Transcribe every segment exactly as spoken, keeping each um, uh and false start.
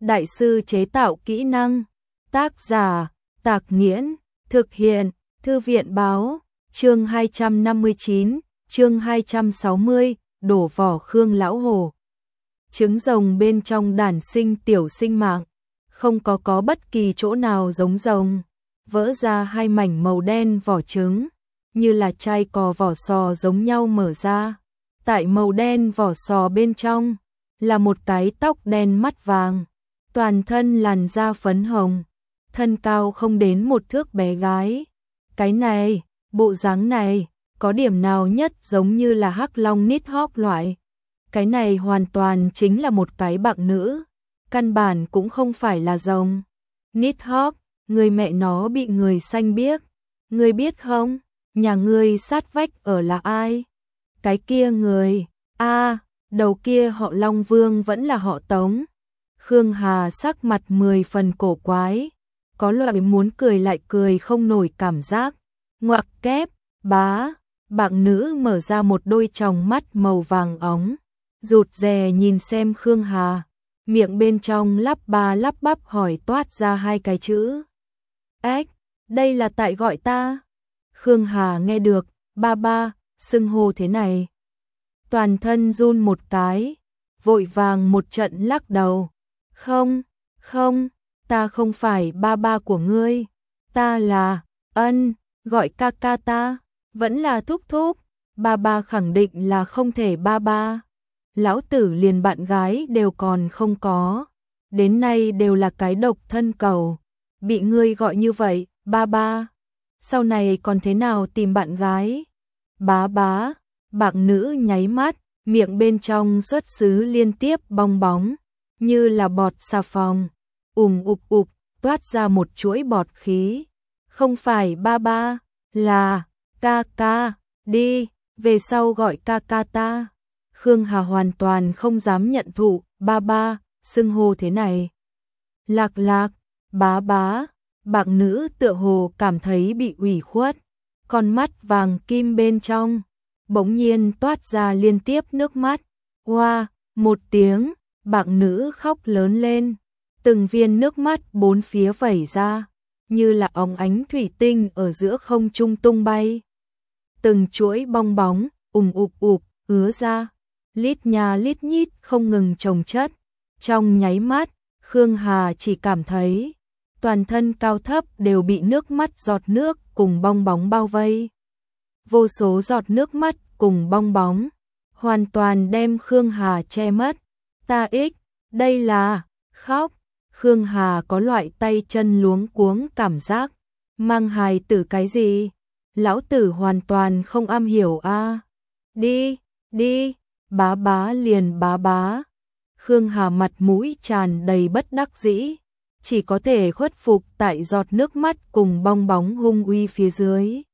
đại sư chế tạo kỹ năng. Tác giả, Tạc Nghiễn, thực hiện, Thư viện báo, chương hai trăm năm mươi chín, chương hai trăm sáu mươi, đổ vỏ Khương lão hồ. Trứng rồng bên trong đản sinh tiểu sinh mạng, không có có bất kỳ chỗ nào giống rồng, vỡ ra hai mảnh màu đen vỏ trứng, như là chai cò vỏ sò giống nhau mở ra. Tại màu đen vỏ sò bên trong, là một cái tóc đen mắt vàng, toàn thân làn da phấn hồng, thân cao không đến một thước bé gái. Cái này, bộ dáng này, có điểm nào nhất giống như là hắc long Nidhogg loại. Cái này hoàn toàn chính là một cái bạng nữ, căn bản cũng không phải là rồng. Nidhogg, người mẹ nó bị người xanh biếc, ngươi biết không, nhà ngươi sát vách ở là ai? Cái kia người, a à, đầu kia họ Long Vương vẫn là họ Tống. Khương Hà sắc mặt mười phần cổ quái, có loại muốn cười lại cười không nổi cảm giác. Ngoặc kép, bá, bạng nữ mở ra một đôi tròng mắt màu vàng óng, rụt rè nhìn xem Khương Hà, miệng bên trong lắp ba lắp bắp hỏi toát ra hai cái chữ. Ếch, đây là tại gọi ta. Khương Hà nghe được, ba ba, xưng hô thế này. Toàn thân run một cái, vội vàng một trận lắc đầu. Không, không, ta không phải ba ba của ngươi, ta là, ân, gọi ca ca ta, vẫn là thúc thúc, ba ba khẳng định là không thể ba ba. Lão tử liền bạn gái đều còn không có, đến nay đều là cái độc thân cầu, bị ngươi gọi như vậy, ba ba, sau này còn thế nào tìm bạn gái? Bá bá, bạng nữ nháy mắt, miệng bên trong xuất xứ liên tiếp bong bóng, như là bọt xà phòng, ùm ụp ụp, toát ra một chuỗi bọt khí. Không phải ba ba, là ca ca, đi, về sau gọi ca ca ta. Khương Hà hoàn toàn không dám nhận thụ, ba ba, xưng hô thế này. Lạc lạc, bá bá, bạng nữ tựa hồ cảm thấy bị ủy khuất, con mắt vàng kim bên trong, bỗng nhiên toát ra liên tiếp nước mắt. Oa, một tiếng, bạng nữ khóc lớn lên, từng viên nước mắt bốn phía vẩy ra, như là óng ánh thủy tinh ở giữa không trung tung bay. Từng chuỗi bong bóng, ùm ụp ụp, ứa ra, lít nhà lít nhít không ngừng chồng chất. Trong nháy mắt, Khương Hà chỉ cảm thấy toàn thân cao thấp đều bị nước mắt giọt nước cùng bong bóng bao vây. Vô số giọt nước mắt cùng bong bóng, hoàn toàn đem Khương Hà che mất. Ta ích, đây là, khóc. Khương Hà có loại tay chân luống cuống cảm giác, mang hài tử cái gì? Lão tử hoàn toàn không am hiểu a. À. Đi, đi, bá bá liền bá bá. Khương Hà mặt mũi tràn đầy bất đắc dĩ, chỉ có thể khuất phục tại giọt nước mắt cùng bong bóng hung uy phía dưới.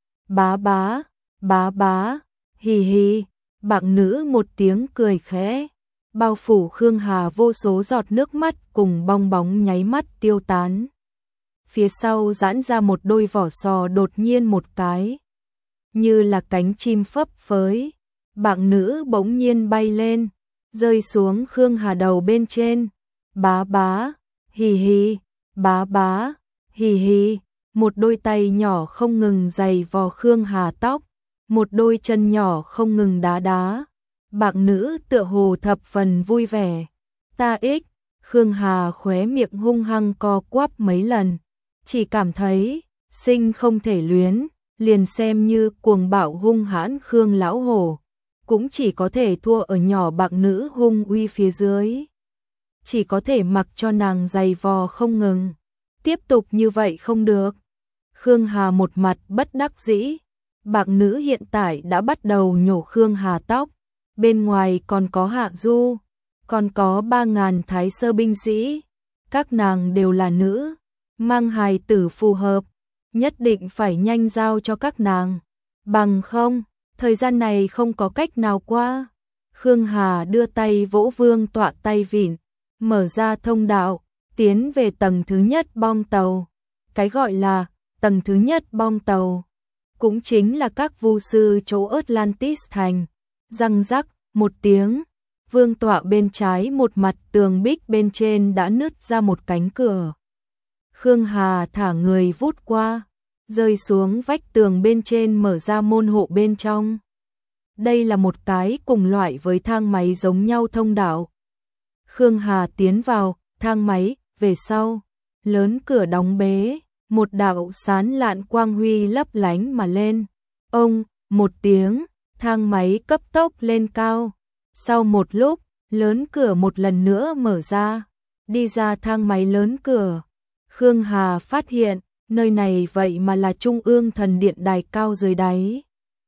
Bá bá, bá bá, hì hì, bạng nữ một tiếng cười khẽ, bao phủ Khương Hà vô số giọt nước mắt cùng bong bóng nháy mắt tiêu tán. Phía sau giãn ra một đôi vỏ sò đột nhiên một cái, như là cánh chim phấp phới, bạng nữ bỗng nhiên bay lên, rơi xuống Khương Hà đầu bên trên. Bá bá, hì hì, bá bá, hì hì, một đôi tay nhỏ không ngừng giày vò Khương Hà tóc, một đôi chân nhỏ không ngừng đá đá. Bạng nữ tựa hồ thập phần vui vẻ. Ta ích, Khương Hà khóe miệng hung hăng co quắp mấy lần, chỉ cảm thấy sinh không thể luyến, liền xem như cuồng bạo hung hãn Khương lão hổ, cũng chỉ có thể thua ở nhỏ bạng nữ hung uy phía dưới. Chỉ có thể mặc cho nàng giày vò không ngừng. Tiếp tục như vậy không được. Khương Hà một mặt bất đắc dĩ. Bạng nữ hiện tại đã bắt đầu nhổ Khương Hà tóc. Bên ngoài còn có Hạ Du, còn có ba ngàn thái sơ binh sĩ. Các nàng đều là nữ, mang hài tử phù hợp, nhất định phải nhanh giao cho các nàng. Bằng không, thời gian này không có cách nào qua. Khương Hà đưa tay vỗ vương tọa tay vịn, mở ra thông đạo, tiến về tầng thứ nhất bong tàu. Cái gọi là tầng thứ nhất bong tàu, cũng chính là các vu sư chỗ Atlantis thành. Răng rắc, một tiếng, Vương tọa bên trái một mặt tường bích bên trên đã nứt ra một cánh cửa. Khương Hà thả người vút qua, rơi xuống vách tường bên trên mở ra môn hộ bên trong. Đây là một cái cùng loại với thang máy giống nhau thông đạo. Khương Hà tiến vào thang máy, về sau, lớn cửa đóng bế, một đạo sán lạn quang huy lấp lánh mà lên. Ông, một tiếng, thang máy cấp tốc lên cao. Sau một lúc, lớn cửa một lần nữa mở ra, đi ra thang máy lớn cửa. Khương Hà phát hiện, nơi này vậy mà là Trung ương Thần Điện đài cao dưới đáy.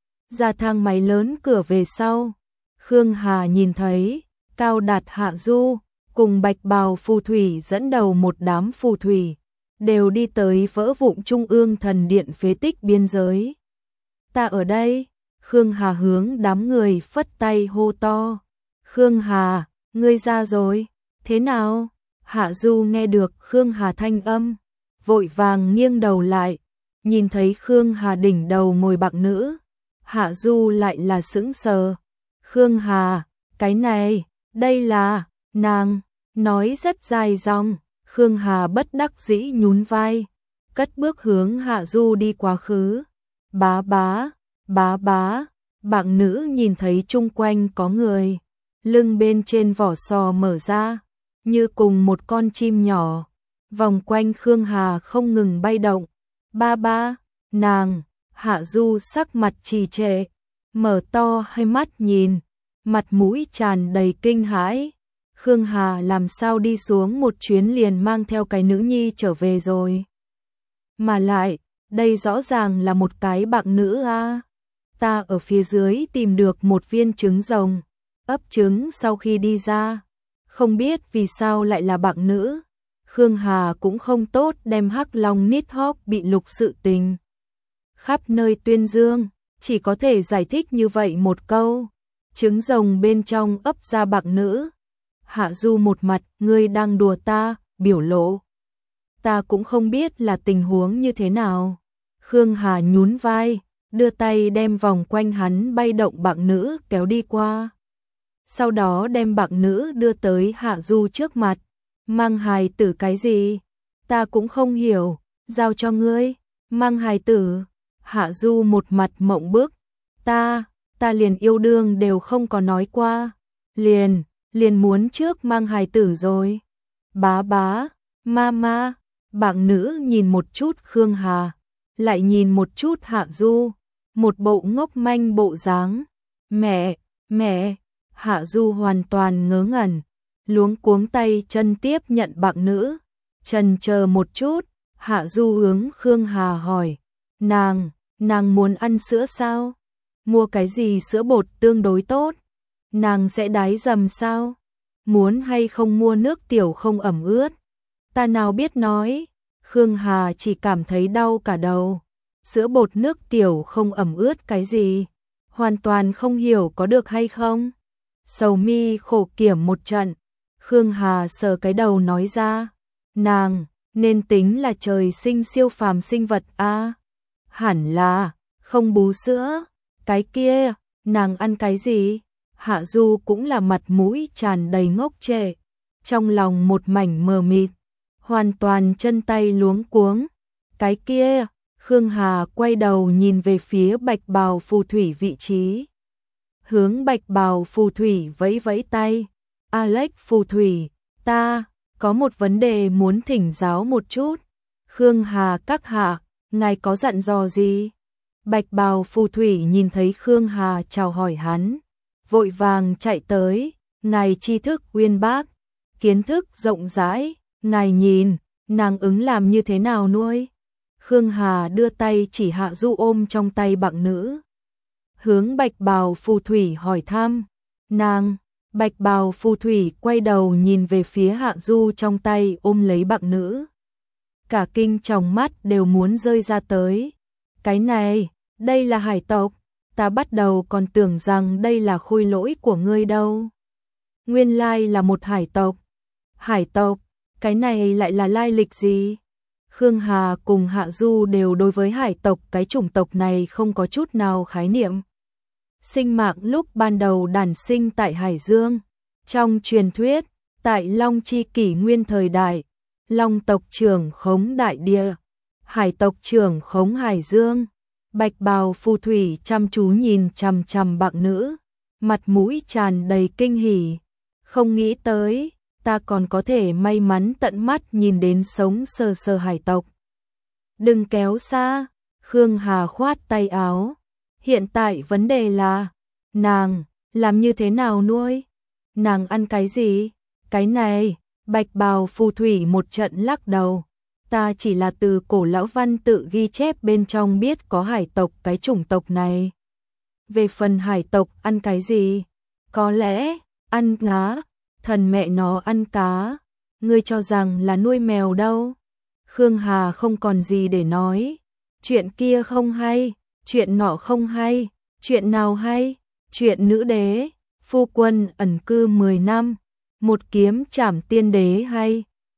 Ra thang máy lớn cửa về sau, Khương Hà nhìn thấy, Cao Đạt Hạ Du, cùng bạch bào phù thủy dẫn đầu một đám phù thủy, đều đi tới vỡ vụn Trung ương Thần Điện phế tích biên giới. Ta ở đây, Khương Hà hướng đám người phất tay hô to. Khương Hà, ngươi ra rồi, thế nào? Hạ Du nghe được Khương Hà thanh âm, vội vàng nghiêng đầu lại, nhìn thấy Khương Hà đỉnh đầu ngồi bạc nữ. Hạ Du lại là sững sờ. Khương Hà, cái này, đây là, nàng, nói rất dài dòng. Khương Hà bất đắc dĩ nhún vai, cất bước hướng Hạ Du đi quá khứ. Bá bá, bá bá, bạc nữ nhìn thấy chung quanh có người, lưng bên trên vỏ sò mở ra, như cùng một con chim nhỏ, vòng quanh Khương Hà không ngừng bay động. Ba ba, nàng, Hạ Du sắc mặt trì trệ, mở to hai mắt nhìn, mặt mũi tràn đầy kinh hãi. Khương Hà làm sao đi xuống một chuyến liền mang theo cái nữ nhi trở về rồi? Mà lại, đây rõ ràng là một cái bạc nữ a. Ta ở phía dưới tìm được một viên trứng rồng, ấp trứng sau khi đi ra, không biết vì sao lại là bạc nữ. Khương Hà cũng không tốt đem Hắc Long Nít Hawk bị lục sự tình khắp nơi tuyên dương, chỉ có thể giải thích như vậy một câu. Trứng rồng bên trong ấp ra bạc nữ. Hạ Du một mặt, ngươi đang đùa ta, biểu lộ. Ta cũng không biết là tình huống như thế nào. Khương Hà nhún vai, đưa tay đem vòng quanh hắn bay động bạc nữ kéo đi qua. Sau đó đem bạc nữ đưa tới Hạ Du trước mặt. Mang hài tử cái gì? Ta cũng không hiểu, giao cho ngươi. Mang hài tử. Hạ Du một mặt mộng bức. Ta, ta liền yêu đương đều không có nói qua. Liền, liền muốn trước mang hài tử rồi. Bá bá, mama. Bạc nữ nhìn một chút Khương Hà, lại nhìn một chút Hạ Du, một bộ ngốc manh bộ dáng. Mẹ, mẹ. Hạ Du hoàn toàn ngớ ngẩn, luống cuống tay chân tiếp nhận bạc nữ. Chần chờ một chút, Hạ Du hướng Khương Hà hỏi, nàng, nàng muốn ăn sữa sao? Mua cái gì sữa bột tương đối tốt? Nàng sẽ đái dầm sao? Muốn hay không mua nước tiểu không ẩm ướt? Ta nào biết nói. Khương Hà chỉ cảm thấy đau cả đầu. Sữa bột nước tiểu không ẩm ướt cái gì? Hoàn toàn không hiểu có được hay không? Sầu mi khổ kiểm một trận. Khương Hà sờ cái đầu nói ra, nàng, nên tính là trời sinh siêu phàm sinh vật a. À? Hẳn là, không bú sữa. Cái kia, nàng ăn cái gì? Hạ Du cũng là mặt mũi tràn đầy ngốc trệ, trong lòng một mảnh mờ mịt, hoàn toàn chân tay luống cuống. Cái kia, Khương Hà quay đầu nhìn về phía bạch bào phù thủy vị trí. Hướng bạch bào phù thủy vẫy vẫy tay. Alex phù thủy, ta, có một vấn đề muốn thỉnh giáo một chút. Khương Hà các hạ, ngài có dặn dò gì? Bạch bào phù thủy nhìn thấy Khương Hà chào hỏi hắn, vội vàng chạy tới. Ngài tri thức uyên bác, kiến thức rộng rãi, ngài nhìn, nàng ứng làm như thế nào nuôi? Khương Hà đưa tay chỉ Hạ Du ôm trong tay bạc nữ. Hướng bạch bào phù thủy hỏi thăm, nàng, bạch bào phù thủy quay đầu nhìn về phía Hạ Du trong tay ôm lấy bạc nữ. Cả kinh trong mắt đều muốn rơi ra tới. Cái này, đây là hải tộc, ta bắt đầu còn tưởng rằng đây là khôi lỗi của ngươi đâu. Nguyên lai là một hải tộc. Hải tộc, cái này lại là lai lịch gì? Khương Hà cùng Hạ Du đều đối với hải tộc cái chủng tộc này không có chút nào khái niệm. Sinh mạng lúc ban đầu đản sinh tại Hải Dương, Trong truyền thuyết, tại Long Chi kỷ nguyên thời đại, Long tộc trưởng khống đại địa, Hải tộc trưởng khống hải dương. Bạch bào phù thủy chăm chú nhìn chằm chằm bạng nữ, mặt mũi tràn đầy kinh hỉ. Không nghĩ tới, ta còn có thể may mắn tận mắt nhìn đến sống sờ sờ hải tộc. Đừng kéo xa, Khương Hà khoát tay áo. Hiện tại vấn đề là, nàng, làm như thế nào nuôi? Nàng ăn cái gì? Cái này, bạch bào phù thủy một trận lắc đầu. Ta chỉ là từ cổ lão văn tự ghi chép bên trong biết có hải tộc cái chủng tộc này. Về phần hải tộc ăn cái gì? Có lẽ, ăn cá, thần mẹ nó ăn cá. Ngươi cho rằng là nuôi mèo đâu? Khương Hà không còn gì để nói. Chuyện kia không hay, chuyện nọ không hay, chuyện nào hay? Chuyện nữ đế, phu quân ẩn cư mười năm, một kiếm trảm tiên đế hay?